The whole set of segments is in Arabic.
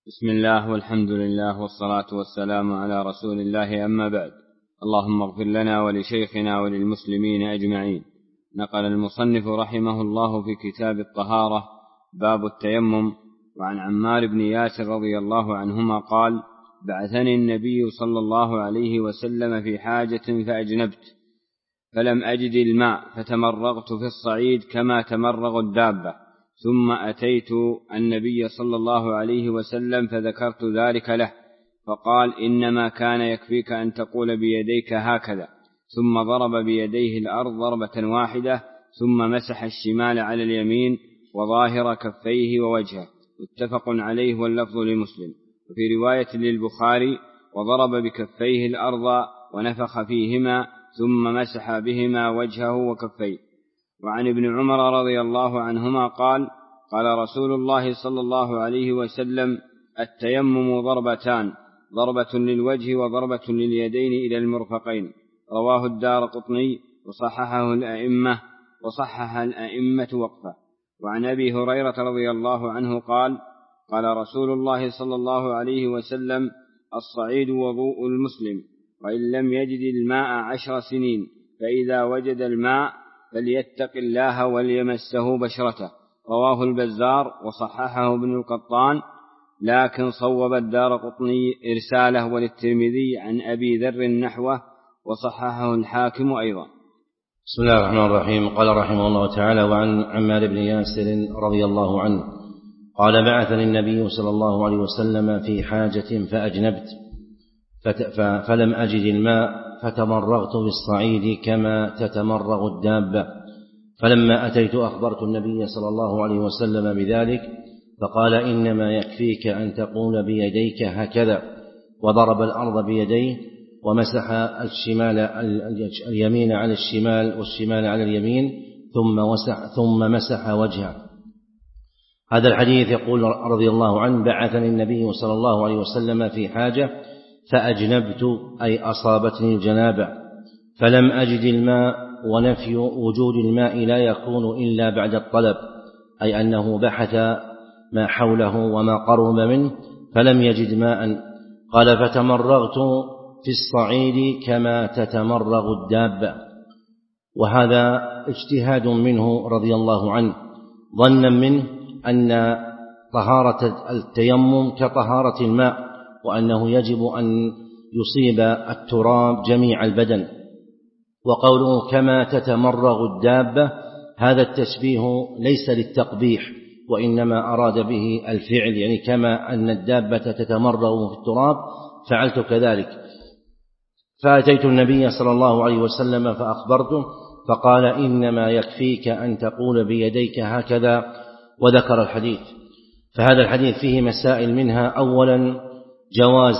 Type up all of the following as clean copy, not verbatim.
بسم الله والحمد لله والصلاة والسلام على رسول الله، أما بعد. اللهم اغفر لنا ولشيخنا وللمسلمين أجمعين. نقل المصنف رحمه الله في كتاب الطهارة باب التيمم، وعن عمار بن ياسر رضي الله عنهما قال: بعثني النبي صلى الله عليه وسلم في حاجة فأجنبت، فلم أجد الماء فتمرغت في الصعيد كما تمرغ الدابة، ثم أتيت النبي صلى الله عليه وسلم فذكرت ذلك له، فقال: إنما كان يكفيك أن تقول بيديك هكذا، ثم ضرب بيديه الأرض ضربة واحدة، ثم مسح الشمال على اليمين وظاهر كفيه ووجهه، متفق عليه واللفظ لمسلم. وفي رواية للبخاري: وضرب بكفيه الأرض ونفخ فيهما ثم مسح بهما وجهه وكفيه. وعن ابن عمر رضي الله عنهما قال: قال رسول الله صلى الله عليه وسلم: التيمم ضربتان، ضربة للوجه وضربة لليدين إلى المرفقين. رواه الدارقطني وصحح الأئمة وقفه. وعن أبي هريرة رضي الله عنه قال: قال رسول الله صلى الله عليه وسلم: الصعيد وضوء المسلم، وإن لم يجد الماء 10 سنين، فإذا وجد الماء فليتق الله وليمسه بشرته. رواه البزار وصححه ابن القطان، لكن صوب الدارقطني إرساله، وللترمذي عن أبي ذر نحوه، وصححه الحاكم أيضا. بسم الله الرحمن الرحيم. قال رحمه الله تعالى: وعن عمار بن ياسر رضي الله عنه قال: بعثني النبي صلى الله عليه وسلم في حاجة فأجنبت، فلم أجد الماء فتمرغت بالصعيد كما تتمرغ الدابة، فلما أتيت أخبرت النبي صلى الله عليه وسلم بذلك، فقال: إنما يكفيك أن تقول بيديك هكذا، وضرب الأرض بيديه ومسح اليمين على الشمال والشمال على اليمين ثم مسح وجهه. هذا الحديث يقول رضي الله عنه: بعثني النبي صلى الله عليه وسلم في حاجة فأجنبت، أي أصابتني الجنابة، فلم أجد الماء، ونفي وجود الماء لا يكون إلا بعد الطلب، أي أنه بحث ما حوله وما قرب منه فلم يجد ماء. قال: فتمرغت في الصعيد كما تتمرغ الدابة. وهذا اجتهاد منه رضي الله عنه، ظنا منه أن طهارة التيمم كطهارة الماء، وأنه يجب أن يصيب التراب جميع البدن. وقوله كما تتمرغ الدابة، هذا التشبيه ليس للتقبيح، وإنما أراد به الفعل، يعني كما أن الدابة تتمرغ في التراب فعلت كذلك. فأتيت النبي صلى الله عليه وسلم فأخبرته، فقال: إنما يكفيك أن تقول بيديك هكذا، وذكر الحديث. فهذا الحديث فيه مسائل، منها أولا جواز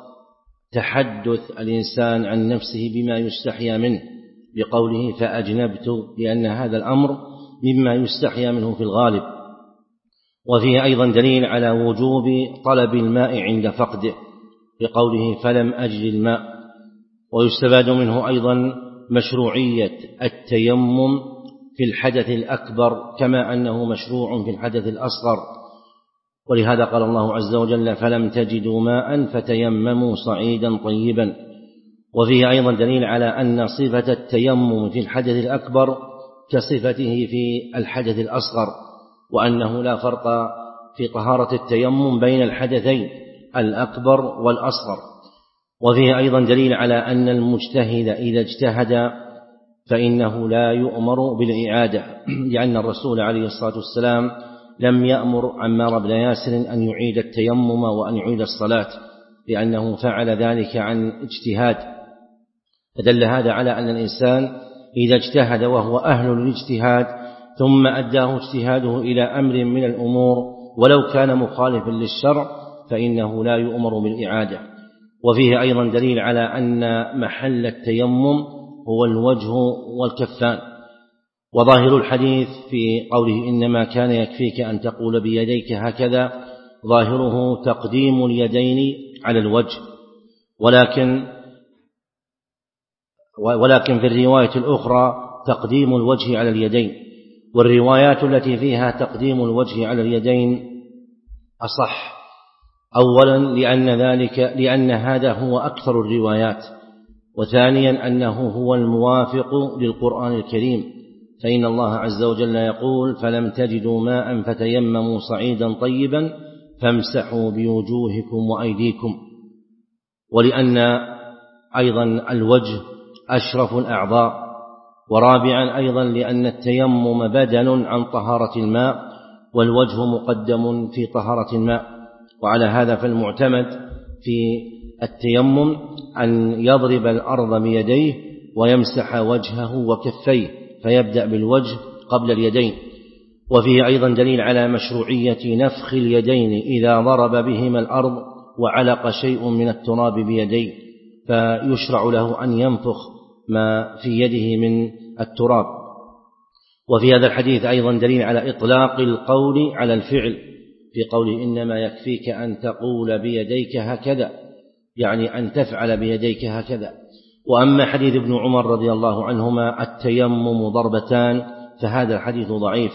تحدث الإنسان عن نفسه بما يستحيا منه بقوله فأجنبت، لأن هذا الأمر مما يستحيا منه في الغالب. وفيه أيضا دليل على وجوب طلب الماء عند فقده بقوله فلم أجد الماء. ويستفاد منه أيضا مشروعية التيمم في الحدث الأكبر كما أنه مشروع في الحدث الأصغر، ولهذا قال الله عز وجل: فلم تجدوا ماء فتيمموا صعيدا طيبا. وفيه أيضا دليل على أن صفة التيمم في الحدث الأكبر كصفته في الحدث الأصغر، وأنه لا فرق في طهارة التيمم بين الحدثين الأكبر والأصغر. وفيه أيضا دليل على أن المجتهد إذا اجتهد فإنه لا يؤمر بالإعادة، لأن الرسول عليه الصلاة والسلام لم يأمر عمار بن ياسر أن يعيد التيمم وأن يعيد الصلاة، لأنه فعل ذلك عن اجتهاد. فدل هذا على أن الإنسان إذا اجتهد وهو أهل للاجتهاد ثم أداه اجتهاده إلى أمر من الأمور ولو كان مخالفا للشرع فإنه لا يؤمر بالإعادة. وفيه أيضا دليل على أن محل التيمم هو الوجه والكفان. وظاهر الحديث في قوله إنما كان يكفيك أن تقول بيديك هكذا، ظاهره تقديم اليدين على الوجه، ولكن في الرواية الأخرى تقديم الوجه على اليدين. والروايات التي فيها تقديم الوجه على اليدين أولا لأن هذا هو أكثر الروايات، وثانيا أنه هو الموافق للقرآن الكريم، فإن الله عز وجل يقول: فلم تجدوا ماء فتيمموا صعيدا طيبا فامسحوا بوجوهكم وأيديكم. ولأن أيضا الوجه أشرف الأعضاء. ورابعا أيضا لأن التيمم بدل عن طهارة الماء، والوجه مقدم في طهارة الماء. وعلى هذا فالمعتمد في التيمم أن يضرب الأرض بيديه ويمسح وجهه وكفيه، فيبدأ بالوجه قبل اليدين. وفيه أيضا دليل على مشروعية نفخ اليدين إذا ضرب بهما الأرض وعلق شيء من التراب بيديه، فيشرع له أن ينفخ ما في يده من التراب. وفي هذا الحديث أيضا دليل على إطلاق القول على الفعل، في قوله: إنما يكفيك أن تقول بيديك هكذا، يعني أن تفعل بيديك هكذا. وأما حديث ابن عمر رضي الله عنهما التيمم ضربتان، فهذا الحديث ضعيف.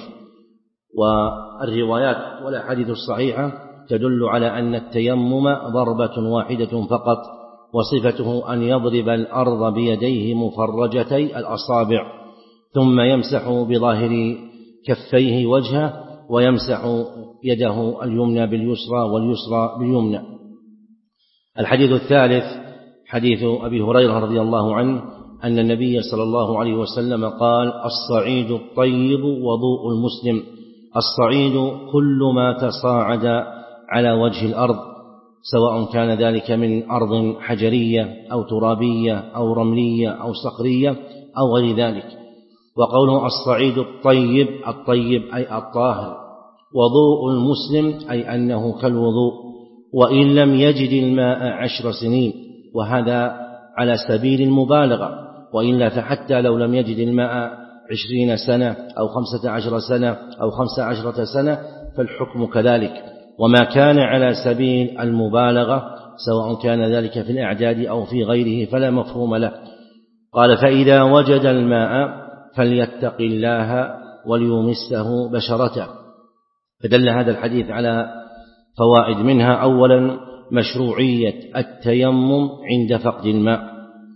والروايات والأحاديث الصحيحة تدل على أن التيمم ضربة واحدة فقط، وصفته أن يضرب الأرض بيديه مفرجتي الأصابع، ثم يمسح بظاهر كفيه وجهه، ويمسح يده اليمنى باليسرى واليسرى باليمنى. الحديث الثالث حديث أبي هريرة رضي الله عنه أن النبي صلى الله عليه وسلم قال: الصعيد الطيب وضوء المسلم. الصعيد كل ما تصاعد على وجه الأرض، سواء كان ذلك من أرض حجرية أو ترابية أو رملية أو صخرية أو غير ذلك. وقوله الصعيد الطيب، الطيب أي الطاهر. وضوء المسلم أي أنه كالوضوء، وإن لم يجد الماء 10 سنين، وهذا على سبيل المبالغة، وإلا فحتى لو لم يجد الماء 20 سنة أو 15 سنة أو 15 سنة فالحكم كذلك. وما كان على سبيل المبالغة سواء كان ذلك في الأعداد أو في غيره فلا مفهوم له. قال: فإذا وجد الماء فليتق الله وليمسه بشرته. فدل هذا الحديث على فوائد، منها أولا مشروعية التيمم عند فقد الماء،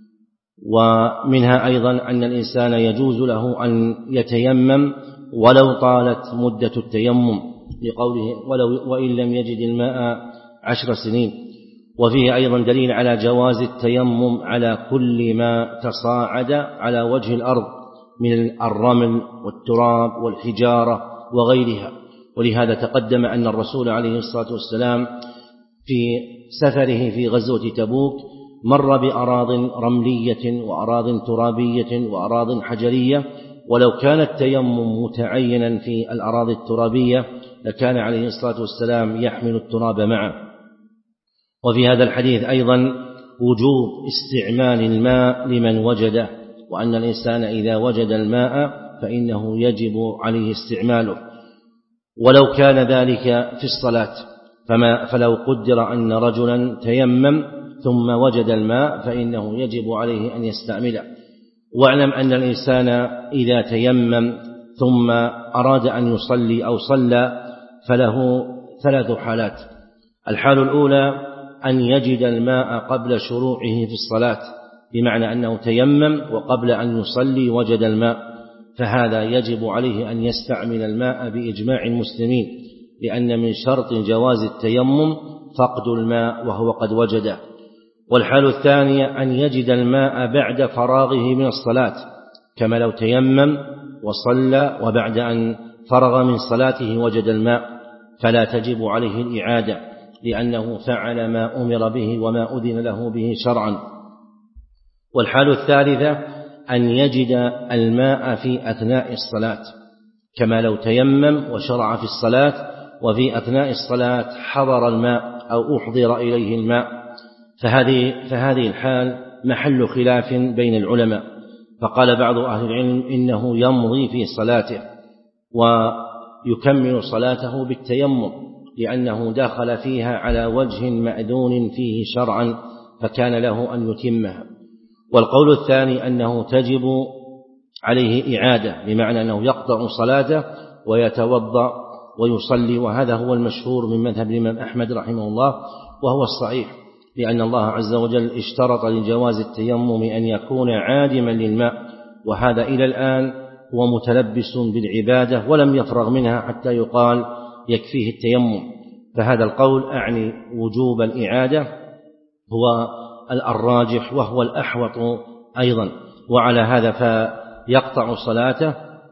ومنها أيضا أن الإنسان يجوز له أن يتيمم ولو طالت مدة التيمم، لقوله: وإن لم يجد الماء 10 سنين. وفيه أيضا دليل على جواز التيمم على كل ما تصاعد على وجه الأرض من الرمل والتراب والحجارة وغيرها. ولهذا تقدم أن الرسول عليه الصلاة والسلام في سفره في غزوة تبوك مر بأراض رملية وأراض ترابية وأراض حجرية، ولو كان التيمم متعينا في الأراضي الترابية لكان عليه الصلاة والسلام يحمل التراب معه. وفي هذا الحديث أيضا وجوب استعمال الماء لمن وجده، وأن الإنسان إذا وجد الماء فإنه يجب عليه استعماله، ولو كان ذلك في الصلاة. فلو قدر أن رجلا تيمم ثم وجد الماء فإنه يجب عليه أن يستعمله. واعلم أن الإنسان إذا تيمم ثم أراد أن يصلي أو صلى فله 3 حالات. الحال الأولى أن يجد الماء قبل شروعه في الصلاة، بمعنى أنه تيمم وقبل أن يصلي وجد الماء، فهذا يجب عليه أن يستعمل الماء بإجماع المسلمين، لأن من شرط جواز التيمم فقد الماء وهو قد وجده. والحال الثانية أن يجد الماء بعد فراغه من الصلاة، كما لو تيمم وصلى وبعد أن فرغ من صلاته وجد الماء، فلا تجب عليه الإعادة، لأنه فعل ما أمر به وما أذن له به شرعا. والحال الثالثة أن يجد الماء في أثناء الصلاة، كما لو تيمم وشرع في الصلاة وفي أثناء الصلاة حضر الماء أو أحضر إليه الماء، فهذه الحال محل خلاف بين العلماء. فقال بعض أهل العلم إنه يمضي في صلاته ويكمل صلاته بالتيمم، لأنه دخل فيها على وجه مأذون فيه شرعا فكان له أن يتمها. والقول الثاني أنه تجب عليه إعادة، بمعنى أنه يقطع صلاته ويتوضأ ويصلي، وهذا هو المشهور من مذهب الإمام أحمد رحمه الله، وهو الصحيح، لأن الله عز وجل اشترط لجواز التيمم أن يكون عادما للماء، وهذا إلى الآن هو متلبس بالعبادة ولم يفرغ منها حتى يقال يكفيه التيمم. فهذا القول أعني وجوب الإعادة هو الراجح وهو الأحوط أيضا، وعلى هذا فيقطع صلاته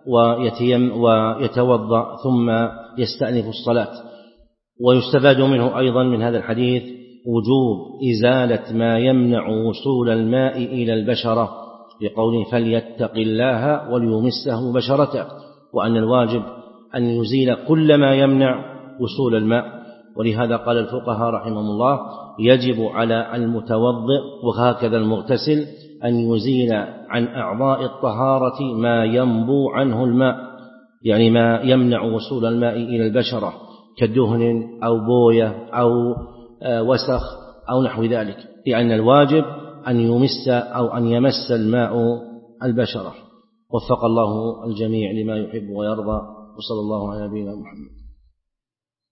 ويتوضأ ثم يستأنف الصلاة. ويستفاد منه أيضا من هذا الحديث وجوب إزالة ما يمنع وصول الماء إلى البشرة، لقوله فليتق الله وليمسه بشرته، وأن الواجب أن يزيل كل ما يمنع وصول الماء. ولهذا قال الفقهاء رحمهم الله يجب على المتوضئ وهكذا المغتسل أن يزيل عن أعضاء الطهارة ما ينبو عنه الماء، يعني ما يمنع وصول الماء إلى البشرة كدهن أو بوية أو وسخ أو نحو ذلك، لأن الواجب أن يمس أو أن يمس الماء البشرة. وفق الله الجميع لما يحب ويرضى، وصلى الله على نبينا محمد.